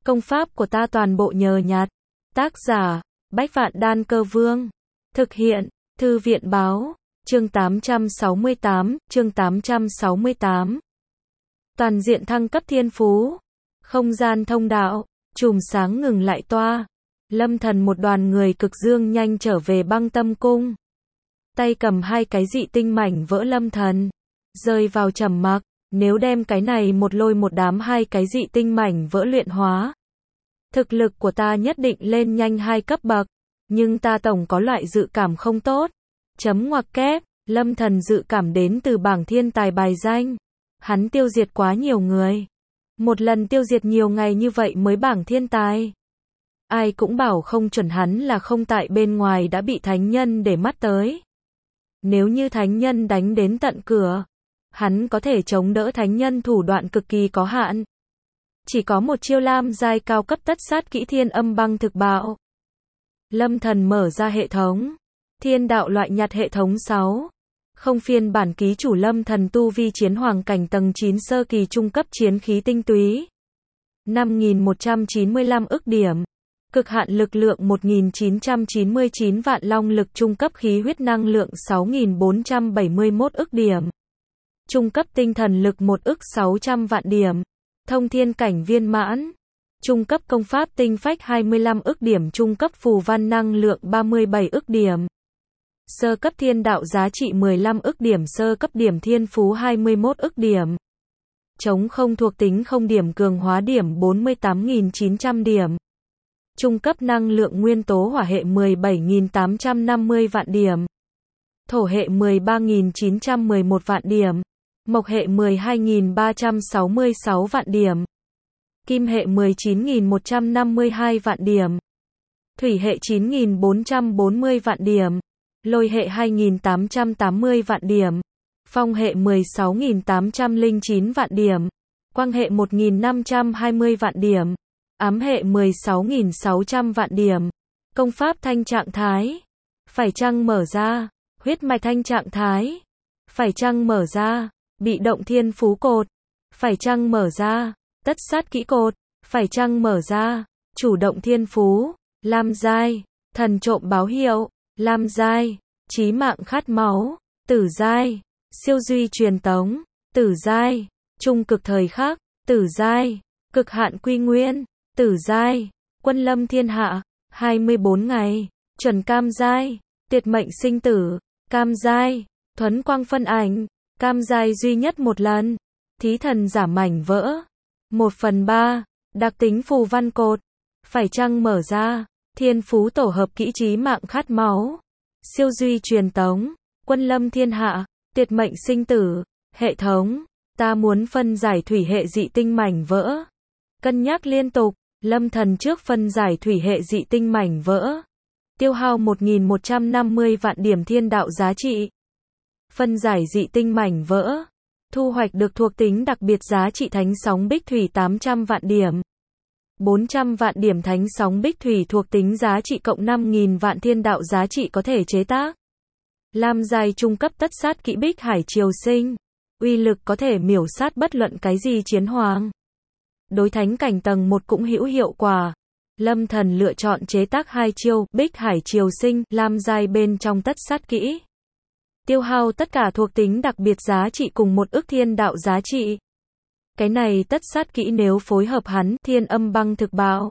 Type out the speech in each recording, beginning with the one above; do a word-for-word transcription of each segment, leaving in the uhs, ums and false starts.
Công pháp của ta toàn bộ nhờ nhặt. Tác giả, Bách Vạn Đan Cơ Vương. Thực hiện, Thư viện Báo. Chương tám trăm sáu mươi tám, chương tám trăm sáu mươi tám. Toàn diện thăng cấp thiên phú. Không gian thông đạo, chùm sáng ngừng lại toa. Lâm Thần một đoàn người cực dương nhanh trở về Băng Tâm Cung. Tay cầm hai cái dị tinh mảnh vỡ Lâm Thần rơi vào trầm mặc, nếu đem cái này một lôi một đám hai cái dị tinh mảnh vỡ luyện hóa, thực lực của ta nhất định lên nhanh hai cấp bậc, nhưng ta tổng có loại dự cảm không tốt. Chấm ngoặc kép, Lâm Thần dự cảm đến từ bảng thiên tài bài danh. Hắn tiêu diệt quá nhiều người. Một lần tiêu diệt nhiều ngày như vậy mới bảng thiên tài. Ai cũng bảo không chuẩn hắn là không tại bên ngoài đã bị thánh nhân để mắt tới. Nếu như thánh nhân đánh đến tận cửa, hắn có thể chống đỡ thánh nhân thủ đoạn cực kỳ có hạn. Chỉ có một chiêu lam giai cao cấp tất sát kỹ thiên âm băng thực bạo. Lâm Thần mở ra hệ thống. Thiên đạo loại nhặt hệ thống sáu. Không phiên bản ký chủ Lâm Thần tu vi chiến hoàng cảnh tầng chín sơ kỳ trung cấp chiến khí tinh túy. năm nghìn một trăm chín mươi lăm ức điểm. Cực hạn lực lượng một nghìn chín trăm chín mươi chín vạn long lực trung cấp khí huyết năng lượng sáu nghìn bốn trăm bảy mươi mốt ức điểm. Trung cấp tinh thần lực một ức sáu trăm vạn điểm. Thông thiên cảnh viên mãn. Trung cấp công pháp tinh phách hai mươi lăm ức điểm. Trung cấp phù văn năng lượng ba mươi bảy ức điểm. Sơ cấp thiên đạo giá trị mười lăm ức điểm. Sơ cấp điểm thiên phú hai mươi mốt ức điểm. Chống không thuộc tính không điểm cường hóa điểm bốn mươi tám nghìn chín trăm điểm. Trung cấp năng lượng nguyên tố hỏa hệ mười bảy nghìn tám trăm năm mươi vạn điểm. Thổ hệ mười ba nghìn chín trăm mười một vạn điểm. Mộc hệ mười hai nghìn ba trăm sáu mươi sáu vạn điểm. Kim hệ mười chín nghìn một trăm năm mươi hai vạn điểm. Thủy hệ chín nghìn bốn trăm bốn mươi vạn điểm. Lôi hệ hai nghìn tám trăm tám mươi vạn điểm. Phong hệ mười sáu nghìn tám trăm lẻ chín vạn điểm. Quang hệ một nghìn năm trăm hai mươi vạn điểm. Ám hệ mười sáu nghìn sáu trăm vạn điểm. Công pháp thanh trạng thái. Phải chăng mở ra. Huyết mạch thanh trạng thái. Phải chăng mở ra. Bị động thiên phú cột. Phải chăng mở ra. Tất sát kỹ cột. Phải chăng mở ra. Chủ động thiên phú. Lam giai. Thần trộm báo hiệu. Lam giai. Chí mạng khát máu. Tử giai. Siêu duy truyền tống. Tử giai. Trung cực thời khắc. Tử giai. Cực hạn quy nguyên. Tử giai. Quân lâm thiên hạ. hai mươi bốn ngày. Chuẩn cam giai. Tuyệt mệnh sinh tử. Cam giai. Thuấn quang phân ảnh. Cam giai duy nhất một lần. Thí thần giả mảnh vỡ. một phần ba. Đặc tính phù văn cột. Phải chăng mở ra. Thiên phú tổ hợp kỹ chí mạng khát máu. Siêu duy truyền tống. Quân lâm thiên hạ. Tuyệt mệnh sinh tử. Hệ thống. Ta muốn phân giải thủy hệ dị tinh mảnh vỡ. Cân nhắc liên tục. Lâm Thần trước phân giải thủy hệ dị tinh mảnh vỡ. Tiêu hao một nghìn một trăm năm mươi vạn điểm thiên đạo giá trị. Phân giải dị tinh mảnh vỡ. Thu hoạch được thuộc tính đặc biệt giá trị thánh sóng bích thủy tám trăm vạn điểm. bốn trăm vạn điểm thánh sóng bích thủy thuộc tính giá trị cộng năm nghìn vạn thiên đạo giá trị có thể chế tác. Lam giai trung cấp tất sát kỹ bích hải triều sinh. Uy lực có thể miểu sát bất luận cái gì chiến hoàng. Đối thánh cảnh tầng một cũng hữu hiệu quả. Lâm Thần lựa chọn chế tác hai chiêu bích hải triều sinh lam giai bên trong tất sát kỹ. Tiêu hao tất cả thuộc tính đặc biệt giá trị cùng một ức thiên đạo giá trị. Cái này tất sát kỹ nếu phối hợp hắn thiên âm băng thực bạo.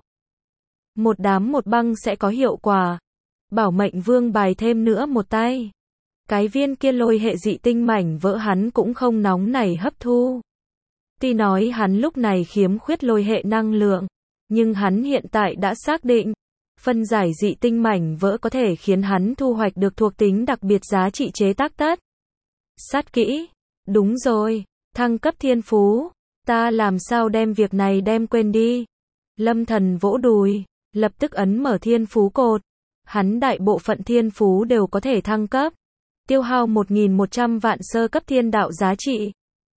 Một đám một băng sẽ có hiệu quả. Bảo mệnh vương bài thêm nữa một tay. Cái viên kia lôi hệ dị tinh mảnh vỡ hắn cũng không nóng nảy hấp thu. Tuy nói hắn lúc này khiếm khuyết lôi hệ năng lượng, nhưng hắn hiện tại đã xác định, phân giải dị tinh mảnh vỡ có thể khiến hắn thu hoạch được thuộc tính đặc biệt giá trị chế tác tất sát kỹ. Đúng rồi, thăng cấp thiên phú, ta làm sao đem việc này đem quên đi. Lâm Thần vỗ đùi, lập tức ấn mở thiên phú cột. Hắn đại bộ phận thiên phú đều có thể thăng cấp. Tiêu hao một nghìn một trăm vạn sơ cấp thiên đạo giá trị.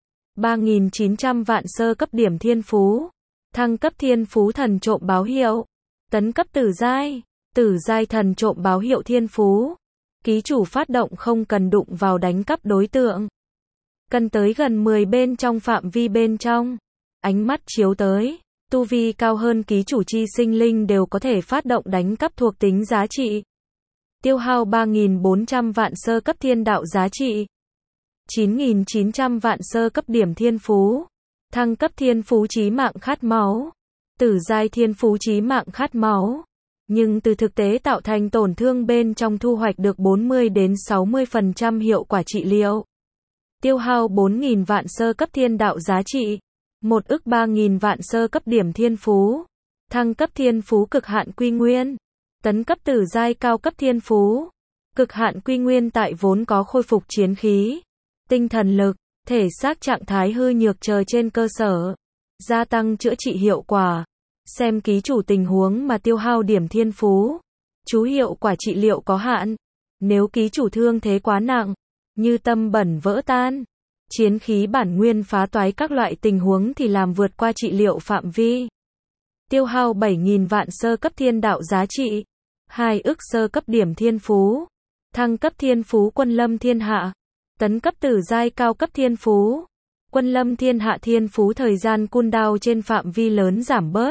ba nghìn chín trăm vạn sơ cấp điểm thiên phú. Thăng cấp thiên phú thần trộm báo hiệu. Tấn cấp tử giai. Tử giai thần trộm báo hiệu thiên phú. Ký chủ phát động không cần đụng vào đánh cắp đối tượng. Cần tới gần mười bên trong phạm vi bên trong. Ánh mắt chiếu tới. Tu vi cao hơn ký chủ chi sinh linh đều có thể phát động đánh cắp thuộc tính giá trị. Tiêu hao ba nghìn bốn trăm vạn sơ cấp thiên đạo giá trị. chín nghìn chín trăm vạn sơ cấp điểm thiên phú. Thăng cấp thiên phú chí mạng khát máu. Tử giai thiên phú chí mạng khát máu. Nhưng từ thực tế tạo thành tổn thương bên trong thu hoạch được bốn mươi đến sáu mươi phần trăm hiệu quả trị liệu. Tiêu hao bốn nghìn vạn sơ cấp thiên đạo giá trị. Một ức ba nghìn vạn sơ cấp điểm thiên phú. Thăng cấp thiên phú cực hạn quy nguyên. Tấn cấp tử giai cao cấp thiên phú. Cực hạn quy nguyên tại vốn có khôi phục chiến khí, tinh thần lực, thể xác trạng thái hư nhược chờ trên cơ sở. Gia tăng chữa trị hiệu quả. Xem ký chủ tình huống mà tiêu hao điểm thiên phú. Chú hiệu quả trị liệu có hạn. Nếu ký chủ thương thế quá nặng, như tâm bẩn vỡ tan, chiến khí bản nguyên phá toái các loại tình huống thì làm vượt qua trị liệu phạm vi. Tiêu hao bảy nghìn vạn sơ cấp thiên đạo giá trị. hai ức sơ cấp điểm thiên phú. Thăng cấp thiên phú quân lâm thiên hạ. Tấn cấp tử giai cao cấp thiên phú. Quân lâm thiên hạ thiên phú thời gian cooldown trên phạm vi lớn giảm bớt.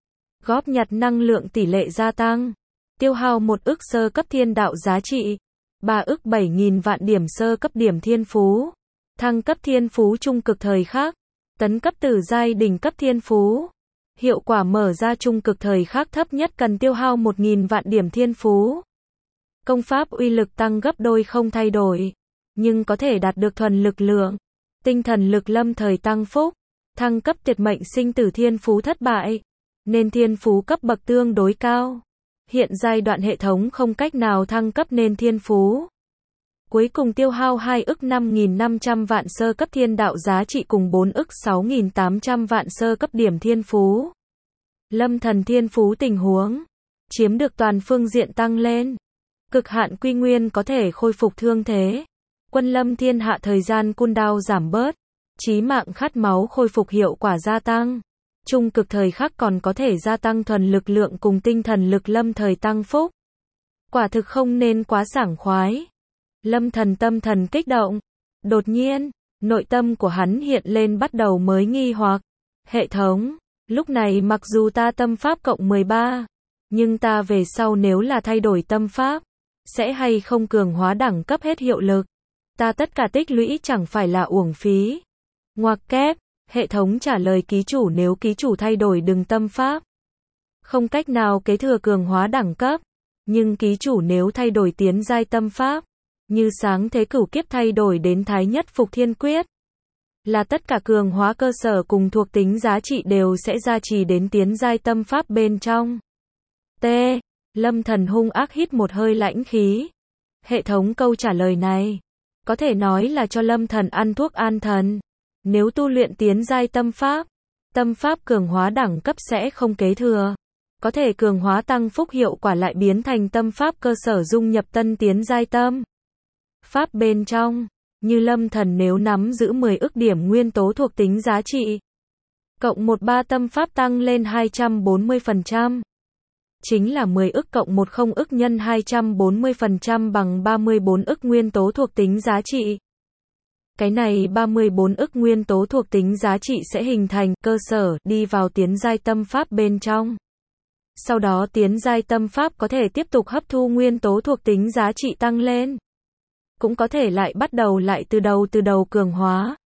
Góp nhặt năng lượng tỷ lệ gia tăng. Tiêu hao một ức sơ cấp thiên đạo giá trị. ba ức bảy nghìn vạn điểm sơ cấp điểm thiên phú. Thăng cấp thiên phú trung cực thời khắc. Tấn cấp tử giai đỉnh cấp thiên phú. Hiệu quả mở ra trung cực thời khắc thấp nhất cần tiêu hao một nghìn vạn điểm thiên phú. Công pháp uy lực tăng gấp đôi không thay đổi, nhưng có thể đạt được thuần lực lượng. Tinh thần lực lâm thời tăng phúc. Thăng cấp tuyệt mệnh sinh tử thiên phú thất bại, nên thiên phú cấp bậc tương đối cao. Hiện giai đoạn hệ thống không cách nào thăng cấp nên thiên phú. Cuối cùng tiêu hao hai ức năm nghìn năm trăm vạn sơ cấp thiên đạo giá trị cùng bốn ức sáu nghìn tám trăm vạn sơ cấp điểm thiên phú. Lâm thần thiên phú tình huống. Chiếm được toàn phương diện tăng lên. Cực hạn quy nguyên có thể khôi phục thương thế. Quân lâm thiên hạ thời gian cooldown giảm bớt. Chí mạng khát máu khôi phục hiệu quả gia tăng. Trung cực thời khắc còn có thể gia tăng thuần lực lượng cùng tinh thần lực lâm thời tăng phúc. Quả thực không nên quá sảng khoái. Lâm thần tâm thần kích động. Đột nhiên, nội tâm của hắn hiện lên bắt đầu mới nghi hoặc. Hệ thống, lúc này mặc dù ta tâm pháp cộng mười ba, nhưng ta về sau nếu là thay đổi tâm pháp, sẽ hay không cường hóa đẳng cấp hết hiệu lực. Ta tất cả tích lũy chẳng phải là uổng phí. Ngoặc kép, hệ thống trả lời ký chủ nếu ký chủ thay đổi đừng tâm pháp, không cách nào kế thừa cường hóa đẳng cấp. Nhưng ký chủ nếu thay đổi tiến giai tâm pháp, như sáng thế cửu kiếp thay đổi đến thái nhất phục thiên quyết, là tất cả cường hóa cơ sở cùng thuộc tính giá trị đều sẽ gia trì đến tiến giai tâm pháp bên trong. T. Lâm thần hung ác hít một hơi lãnh khí. Hệ thống câu trả lời này, có thể nói là cho lâm thần ăn thuốc an thần. Nếu tu luyện tiến giai tâm pháp, tâm pháp cường hóa đẳng cấp sẽ không kế thừa. Có thể cường hóa tăng phúc hiệu quả lại biến thành tâm pháp cơ sở dung nhập tân tiến giai tâm pháp bên trong. Như lâm thần nếu nắm giữ mười ức điểm nguyên tố thuộc tính giá trị, cộng một ba tâm pháp tăng lên hai trăm bốn mươi phần trăm. Chính là mười ức cộng một không ức nhân hai trăm bốn mươi phần trăm bằng ba mươi bốn ức nguyên tố thuộc tính giá trị. Cái này ba mươi bốn ức nguyên tố thuộc tính giá trị sẽ hình thành cơ sở đi vào tiến giai tâm pháp bên trong. Sau đó tiến giai tâm pháp có thể tiếp tục hấp thu nguyên tố thuộc tính giá trị tăng lên. Cũng có thể lại bắt đầu lại từ đầu từ đầu cường hóa.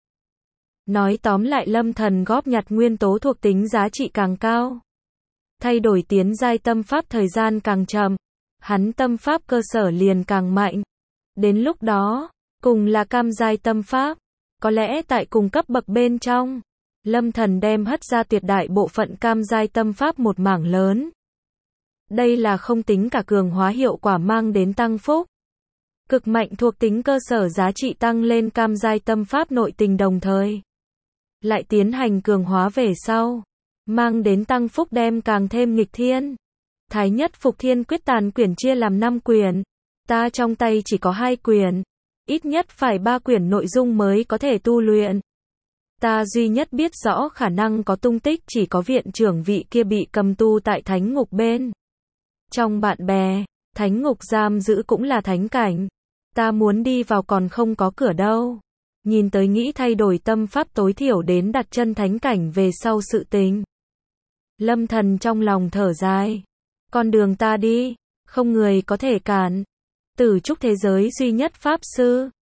Nói tóm lại lâm thần góp nhặt nguyên tố thuộc tính giá trị càng cao, thay đổi tiến giai tâm pháp thời gian càng chậm, hắn tâm pháp cơ sở liền càng mạnh. Đến lúc đó, cùng là cam giai tâm pháp, có lẽ tại cùng cấp bậc bên trong, lâm thần đem hất ra tuyệt đại bộ phận cam giai tâm pháp một mảng lớn. Đây là không tính cả cường hóa hiệu quả mang đến tăng phúc. Cực mạnh thuộc tính cơ sở giá trị tăng lên cam giai tâm pháp nội tình đồng thời. Lại tiến hành cường hóa về sau, mang đến tăng phúc đem càng thêm nghịch thiên. Thái nhất phục thiên quyết tàn quyển chia làm năm quyển. Ta trong tay chỉ có hai quyển. Ít nhất phải ba quyển nội dung mới có thể tu luyện. Ta duy nhất biết rõ khả năng có tung tích chỉ có viện trưởng vị kia bị cầm tu tại thánh ngục bên. Trong bạn bè, thánh ngục giam giữ cũng là thánh cảnh. Ta muốn đi vào còn không có cửa đâu. Nhìn tới nghĩ thay đổi tâm pháp tối thiểu đến đặt chân thánh cảnh về sau sự tình. Lâm Thần trong lòng thở dài. Con đường ta đi, không người có thể cản. Tử trúc thế giới duy nhất pháp sư.